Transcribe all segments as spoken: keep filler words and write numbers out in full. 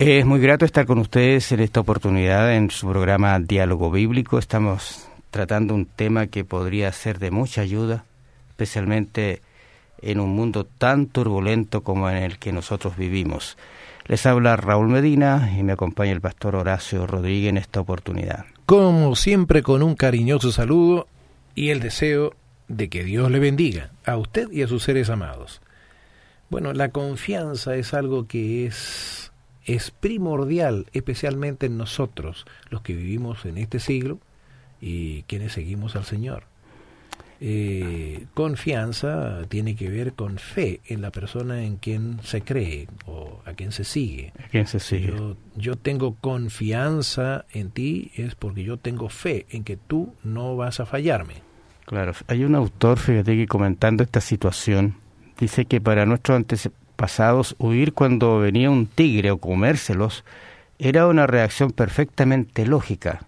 Es muy grato estar con ustedes en esta oportunidad en su programa Diálogo Bíblico. Estamos tratando un tema que podría ser de mucha ayuda, especialmente en un mundo tan turbulento como en el que nosotros vivimos. Les habla Raúl Medina y me acompaña el pastor Horacio Rodríguez en esta oportunidad. Como siempre, con un cariñoso saludo y el deseo de que Dios le bendiga a usted y a sus seres amados. Bueno, la confianza es algo que es, es primordial, especialmente en nosotros, los que vivimos en este siglo y quienes seguimos al Señor. Eh, confianza tiene que ver con fe en la persona en quien se cree o a quien se sigue. ¿A quién se sigue? Yo, yo tengo confianza en ti es porque yo tengo fe en que tú no vas a fallarme. Claro, hay un autor, fíjate, que comentando esta situación, dice que para nuestros antepasados huir cuando venía un tigre o comérselos era una reacción perfectamente lógica.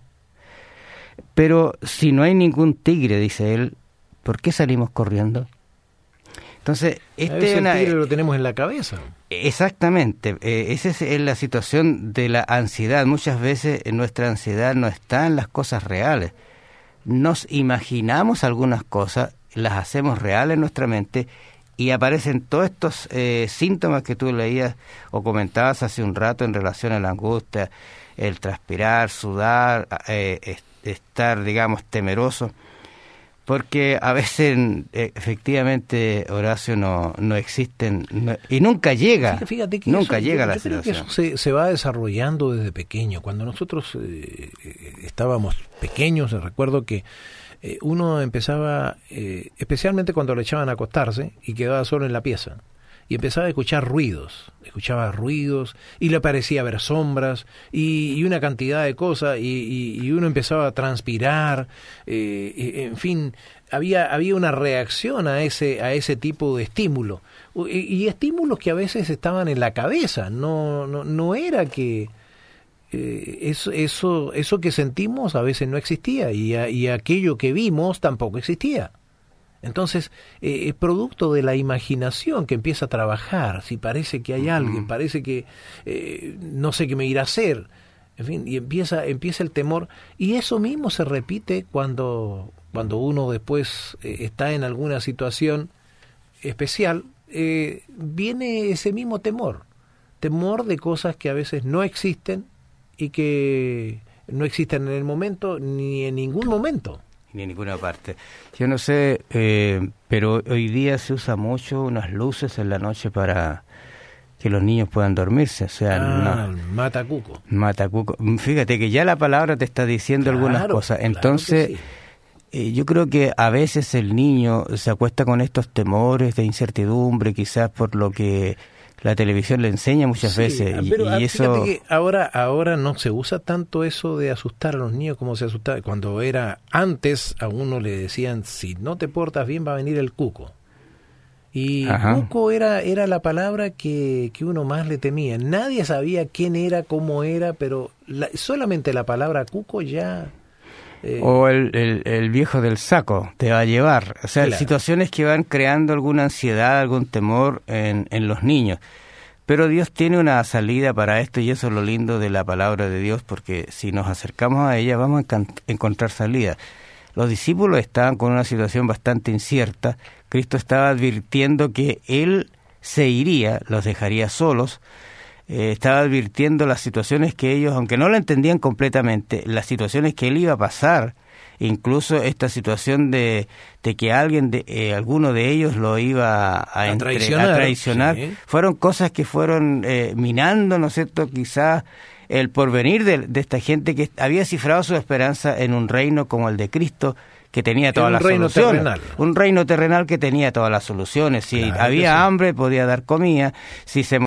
Pero si no hay ningún tigre, dice él, ¿por qué salimos corriendo? Entonces, este a una, el tigre lo tenemos en la cabeza. Exactamente, eh, esa es la situación de la ansiedad. Muchas veces nuestra ansiedad no está en las cosas reales. Nos imaginamos algunas cosas, las hacemos reales en nuestra mente y aparecen todos estos eh, síntomas que tú leías o comentabas hace un rato en relación a la angustia, el transpirar, sudar, eh, estar, digamos, temeroso. Porque a veces, eh, efectivamente, Horacio, no, no existen, no, y nunca llega, Fíjate que nunca eso, llega yo, la yo creo situación. que eso se, se va desarrollando desde pequeño. Cuando nosotros eh, estábamos pequeños, recuerdo que eh, uno empezaba, eh, especialmente cuando le echaban a acostarse y quedaba solo en la pieza, y empezaba a escuchar ruidos, escuchaba ruidos, y le parecía ver sombras, y, y una cantidad de cosas, y, y, y uno empezaba a transpirar, eh, y, en fin, había, había una reacción a ese, a ese tipo de estímulo, y, y estímulos que a veces estaban en la cabeza, no, no, no era que eh, eso, eso, eso que sentimos a veces no existía, y, a, y aquello que vimos tampoco existía. Entonces, eh, es producto de la imaginación que empieza a trabajar. Si parece que hay alguien, uh-huh. parece que eh, no sé qué me irá a hacer, en fin, y empieza empieza el temor. Y eso mismo se repite cuando, cuando uno después eh, está en alguna situación especial, eh, viene ese mismo temor. Temor de cosas que a veces no existen y que no existen en el momento ni en ningún momento. Ni en ninguna parte. Yo no sé, eh, pero hoy día se usa mucho unas luces en la noche para que los niños puedan dormirse. O sea, ah, no, matacuco. Matacuco. Fíjate que ya la palabra te está diciendo claro, algunas cosas. Entonces, claro sí. eh, yo creo que a veces el niño se acuesta con estos temores de incertidumbre, quizás por lo que la televisión le enseña muchas sí, veces y, pero, y eso que ahora ahora no se usa tanto eso de asustar a los niños como se asustaba cuando era antes. A uno le decían si no te portas bien va a venir el cuco, y Ajá. cuco era era la palabra que, que uno más le temía. Nadie sabía quién era, cómo era, pero la, solamente la palabra cuco ya Eh, o el, el, el viejo del saco te va a llevar, o sea, claro. situaciones que van creando alguna ansiedad, algún temor en, en los niños. Pero Dios tiene una salida para esto y eso es lo lindo de la palabra de Dios, porque si nos acercamos a ella vamos a encan- encontrar salida. Los discípulos estaban con una situación bastante incierta. Cristo estaba advirtiendo que Él se iría, los dejaría solos. Eh, estaba advirtiendo las situaciones que ellos, aunque no lo entendían completamente, las situaciones que él iba a pasar, incluso esta situación de, de que alguien, de, eh, alguno de ellos lo iba a, a entre, traicionar, a traicionar. Sí. Fueron cosas que fueron eh, minando, ¿no es cierto?, quizás el porvenir de, de esta gente que había cifrado su esperanza en un reino como el de Cristo, que tenía todas las soluciones. Terrenal. Un reino terrenal que tenía todas las soluciones. Si claro había hambre, podía dar comida. Si se